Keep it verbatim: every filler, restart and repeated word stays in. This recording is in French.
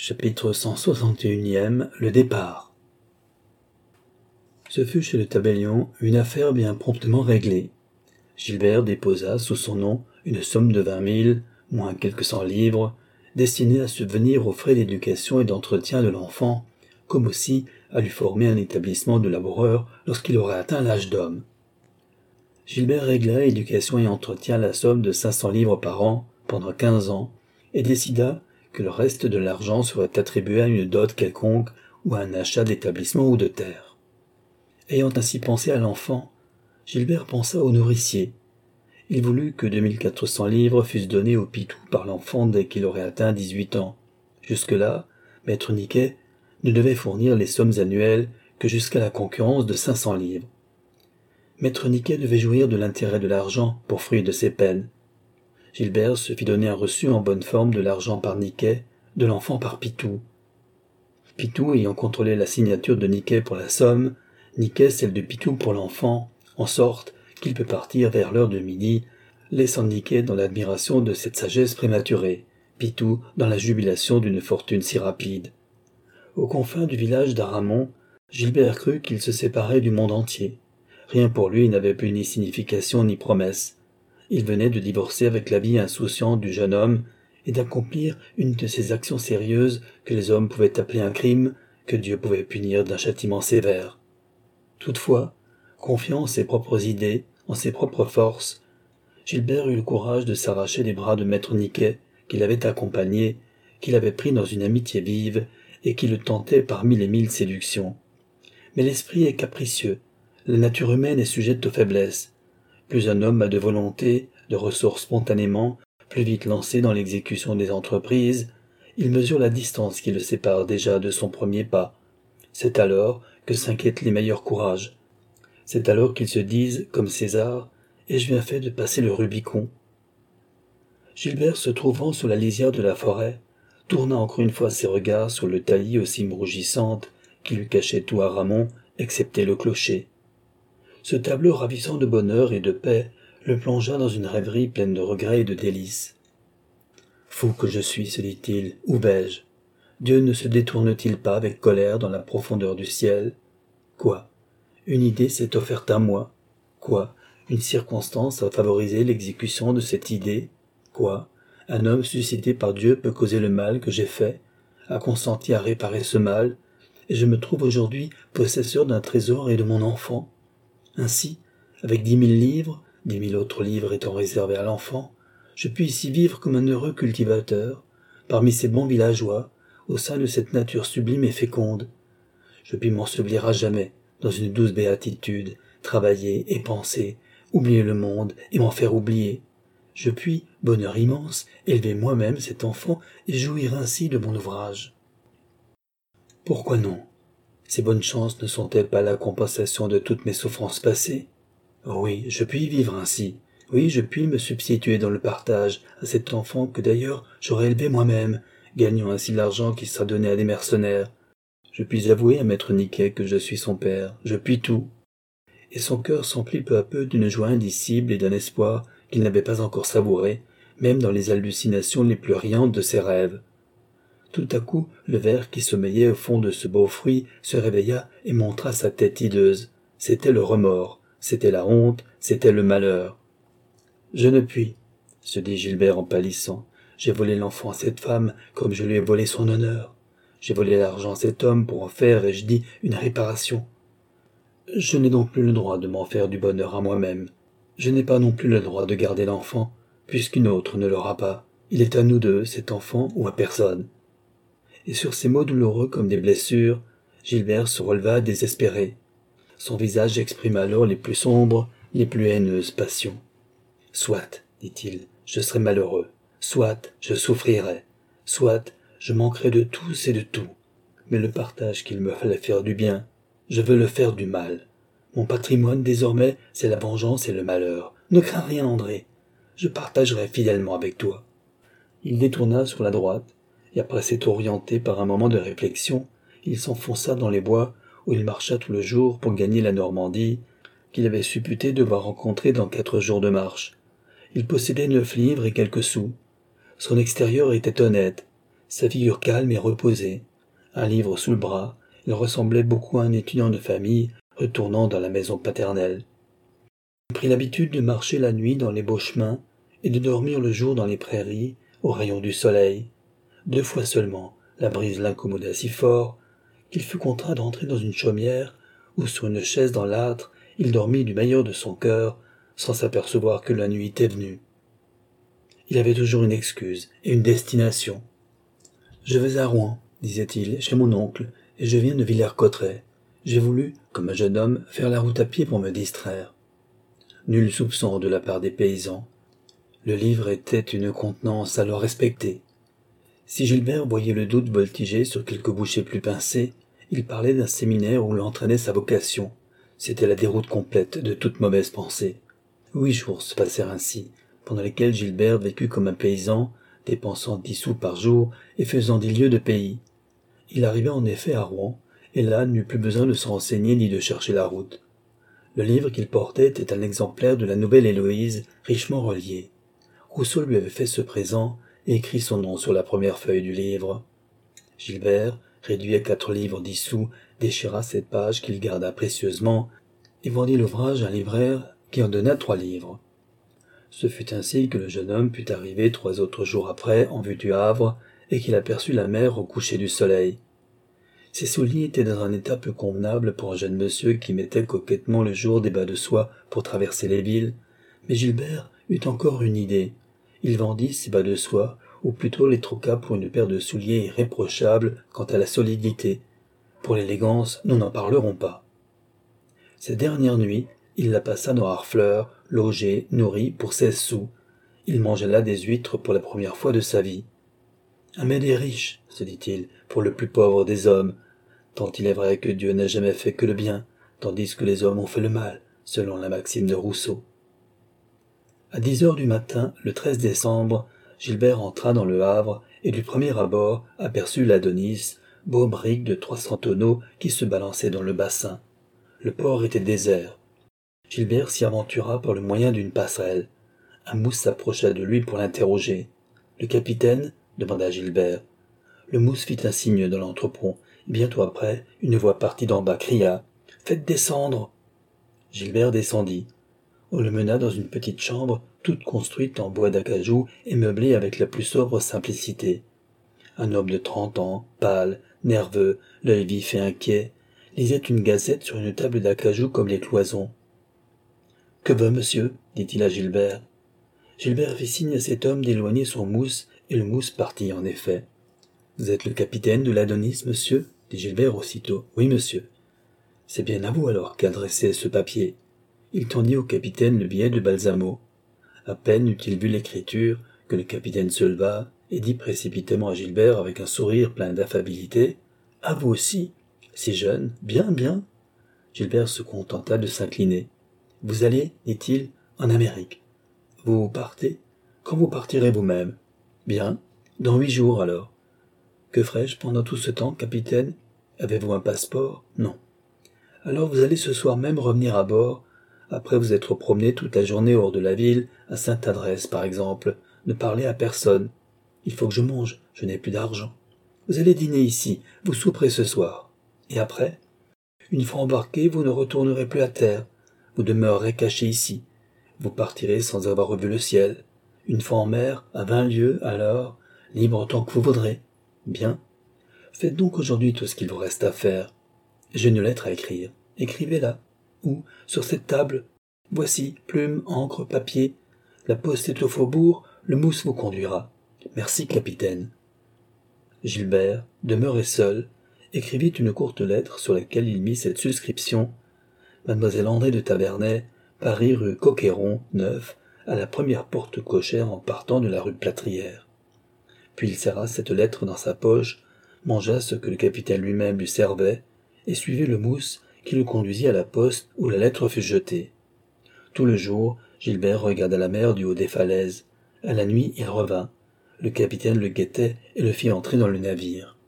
Chapitre cent soixante et un. Le départ. Ce fut chez le tabellion une affaire bien promptement réglée. Gilbert déposa sous son nom une somme de vingt mille, moins quelques cents livres, destinée à subvenir aux frais d'éducation et d'entretien de l'enfant, comme aussi à lui former un établissement de laboureur lorsqu'il aurait atteint l'âge d'homme. Gilbert régla éducation et entretien la somme de cinq cents livres par an pendant quinze ans et décida que le reste de l'argent serait attribué à une dot quelconque ou à un achat d'établissement ou de terre. Ayant ainsi pensé à l'enfant, Gilbert pensa au nourricier. Il voulut que deux mille quatre cents livres fussent donnés au Pitou par l'enfant dès qu'il aurait atteint dix-huit ans. Jusque-là, maître Niquet ne devait fournir les sommes annuelles que jusqu'à la concurrence de cinq cents livres. Maître Niquet devait jouir de l'intérêt de l'argent pour fruit de ses peines. Gilbert se fit donner un reçu en bonne forme de l'argent par Niquet, de l'enfant par Pitou. Pitou ayant contrôlé la signature de Niquet pour la somme, Niquet celle de Pitou pour l'enfant, en sorte qu'il peut partir vers l'heure de midi, laissant Niquet dans l'admiration de cette sagesse prématurée, Pitou dans la jubilation d'une fortune si rapide. Aux confins du village d'Aramon, Gilbert crut qu'il se séparait du monde entier. Rien pour lui n'avait plus ni signification ni promesse. Il venait de divorcer avec la vie insouciante du jeune homme et d'accomplir une de ces actions sérieuses que les hommes pouvaient appeler un crime, que Dieu pouvait punir d'un châtiment sévère. Toutefois, confiant en ses propres idées, en ses propres forces, Gilbert eut le courage de s'arracher des bras de maître Niquet, qu'il avait accompagné, qu'il avait pris dans une amitié vive et qui le tentait par mille et mille séductions. Mais l'esprit est capricieux, la nature humaine est sujette aux faiblesses. Plus un homme a de volonté, de ressources spontanément, plus vite lancé dans l'exécution des entreprises, il mesure la distance qui le sépare déjà de son premier pas. C'est alors que s'inquiètent les meilleurs courages. C'est alors qu'ils se disent, comme César, « ai-je bien fait de passer le Rubicon ?» Gilbert, se trouvant sous la lisière de la forêt, tourna encore une fois ses regards sur le taillis aux cimes rougissantes qui lui cachait tout Aramon, excepté le clocher. Ce tableau ravissant de bonheur et de paix le plongea dans une rêverie pleine de regrets et de délices. « Fou que je suis, se dit-il, où vais-je ? Dieu ne se détourne-t-il pas avec colère dans la profondeur du ciel ? Quoi ? Une idée s'est offerte à moi. Quoi ? Une circonstance a favorisé l'exécution de cette idée. Quoi ? Un homme suscité par Dieu peut causer le mal que j'ai fait, a consenti à réparer ce mal, et je me trouve aujourd'hui possesseur d'un trésor et de mon enfant. Ainsi, avec dix mille livres, dix mille autres livres étant réservés à l'enfant, je puis ici vivre comme un heureux cultivateur, parmi ces bons villageois, au sein de cette nature sublime et féconde. Je puis m'ensevelir à jamais dans une douce béatitude, travailler et penser, oublier le monde et m'en faire oublier. Je puis, bonheur immense, élever moi-même cet enfant et jouir ainsi de mon ouvrage. Pourquoi non ? Ces bonnes chances ne sont-elles pas la compensation de toutes mes souffrances passées ? Oui, je puis vivre ainsi. Oui, je puis me substituer dans le partage à cet enfant que d'ailleurs j'aurais élevé moi-même, gagnant ainsi l'argent qui sera donné à des mercenaires. Je puis avouer à maître Niquet que je suis son père, je puis tout. Et son cœur s'emplit peu à peu d'une joie indicible et d'un espoir qu'il n'avait pas encore savouré, même dans les hallucinations les plus riantes de ses rêves. Tout à coup, le ver qui sommeillait au fond de ce beau fruit se réveilla et montra sa tête hideuse. C'était le remords, c'était la honte, c'était le malheur. « Je ne puis, » se dit Gilbert en pâlissant. « J'ai volé l'enfant à cette femme comme je lui ai volé son honneur. J'ai volé l'argent à cet homme pour en faire, ai-je dit, une réparation. Je n'ai donc plus le droit de m'en faire du bonheur à moi-même. Je n'ai pas non plus le droit de garder l'enfant, puisqu'une autre ne l'aura pas. Il est à nous deux, cet enfant, ou à personne. » Et sur ces mots douloureux comme des blessures, Gilbert se releva désespéré. Son visage exprima alors les plus sombres, les plus haineuses passions. « Soit, dit-il, je serai malheureux. Soit, je souffrirai. Soit, je manquerai de tous et de tout. Mais le partage qu'il me fallait faire du bien, je veux le faire du mal. Mon patrimoine, désormais, c'est la vengeance et le malheur. Ne crains rien, André. Je partagerai fidèlement avec toi. » Il détourna sur la droite, et après s'être orienté par un moment de réflexion, il s'enfonça dans les bois où il marcha tout le jour pour gagner la Normandie, qu'il avait supputé devoir rencontrer dans quatre jours de marche. Il possédait neuf livres et quelques sous. Son extérieur était honnête, Sa figure calme et reposée, un livre sous le bras, il ressemblait beaucoup à un étudiant de famille retournant dans la maison paternelle. Il prit l'habitude de marcher la nuit dans les beaux chemins et de dormir le jour dans les prairies, aux rayons du soleil. Deux fois seulement, la brise l'incommoda si fort qu'il fut contraint d'entrer dans une chaumière où, sur une chaise dans l'âtre, il dormit du meilleur de son cœur, sans s'apercevoir que la nuit était venue. Il avait toujours une excuse et une destination. « Je vais à Rouen, disait-il, chez mon oncle, et je viens de Villers-Cotterêts. J'ai voulu, comme un jeune homme, faire la route à pied pour me distraire. » Nul soupçon de la part des paysans. Le livre était une contenance à leur respecter. Si Gilbert voyait le doute voltiger sur quelques bouchées plus pincées, il parlait d'un séminaire où l'entraînait sa vocation. C'était la déroute complète de toute mauvaise pensée. Huit jours se passèrent ainsi, pendant lesquels Gilbert vécut comme un paysan, dépensant dix sous par jour et faisant dix lieues de pays. Il arriva en effet à Rouen, et là n'eut plus besoin de se renseigner ni de chercher la route. Le livre qu'il portait était un exemplaire de la Nouvelle Héloïse, richement relié. Rousseau lui avait fait ce présent et écrit son nom sur la première feuille du livre. Gilbert, réduit à quatre livres dix sous, déchira cette page qu'il garda précieusement et vendit l'ouvrage à un libraire qui en donna trois livres. Ce fut ainsi que le jeune homme put arriver trois autres jours après en vue du Havre et qu'il aperçut la mer au coucher du soleil. Ses souliers étaient dans un état peu convenable pour un jeune monsieur qui mettait coquettement le jour des bas de soie pour traverser les villes, mais Gilbert eut encore une idée. Il vendit ses bas de soie, ou plutôt les troqua pour une paire de souliers irréprochables quant à la solidité. Pour l'élégance, nous n'en parlerons pas. Cette dernière nuit, il la passa dans Harfleur, logé, nourri pour seize sous. Il mangea là des huîtres pour la première fois de sa vie. Un mets des riches, se dit-il, pour le plus pauvre des hommes, tant il est vrai que Dieu n'a jamais fait que le bien, tandis que les hommes ont fait le mal, selon la maxime de Rousseau. À dix heures du matin, le treize décembre, Gilbert entra dans le Havre et du premier abord aperçut l'Adonis, beau brick de trois cents tonneaux qui se balançait dans le bassin. Le port était désert. Gilbert s'y aventura par le moyen d'une passerelle. Un mousse s'approcha de lui pour l'interroger. « Le capitaine ?» demanda Gilbert. Le mousse fit un signe dans l'entrepont. Bientôt après, une voix partie d'en bas cria « Faites descendre !» Gilbert descendit. On le mena dans une petite chambre, toute construite en bois d'acajou et meublée avec la plus sobre simplicité. Un homme de trente ans, pâle, nerveux, l'œil vif et inquiet, lisait une gazette sur une table d'acajou comme les cloisons. « Que veut monsieur ?» dit-il à Gilbert. Gilbert fit signe à cet homme d'éloigner son mousse, et le mousse partit en effet. « Vous êtes le capitaine de l'Adonis, monsieur ?» dit Gilbert aussitôt. « Oui, monsieur. »« C'est bien à vous alors qu'adressait ce papier. » Il tendit au capitaine le billet de Balsamo. À peine eut-il vu l'écriture que le capitaine se leva et dit précipitamment à Gilbert avec un sourire plein d'affabilité « À vous aussi. Si jeune, bien, bien. » Gilbert se contenta de s'incliner. « Vous allez, dit-il, en Amérique. Vous partez? Quand vous partirez vous-même? Bien. Dans huit jours alors. Que ferai-je pendant tout ce temps, capitaine? Avez-vous un passeport? Non. Alors vous allez ce soir même revenir à bord, après vous être promené toute la journée hors de la ville, à Sainte-Adresse par exemple, ne parler à personne. Il faut que je mange, je n'ai plus d'argent. Vous allez dîner ici, vous souperez ce soir. Et après? Une fois embarqué, vous ne retournerez plus à terre. Vous demeurerez caché ici. Vous partirez sans avoir revu le ciel. Une fois en mer, à vingt lieues, alors, libre autant que vous voudrez. Bien. Faites donc aujourd'hui tout ce qu'il vous reste à faire. J'ai une lettre à écrire. Écrivez-la. Ou, sur cette table. Voici, plume, encre, papier. La poste est au faubourg, le mousse vous conduira. Merci, capitaine. Gilbert, demeuré seul, écrivit une courte lettre sur laquelle il mit cette suscription. Mademoiselle André de Tavernay, Paris rue Coqueyron, neuf, à la première porte cochère en partant de la rue Plâtrière. Puis il serra cette lettre dans sa poche, mangea ce que le capitaine lui-même lui servait, et suivit le mousse qui le conduisit à la poste où la lettre fut jetée. Tout le jour, Gilbert regarda la mer du haut des falaises. À la nuit, il revint. Le capitaine le guettait et le fit entrer dans le navire.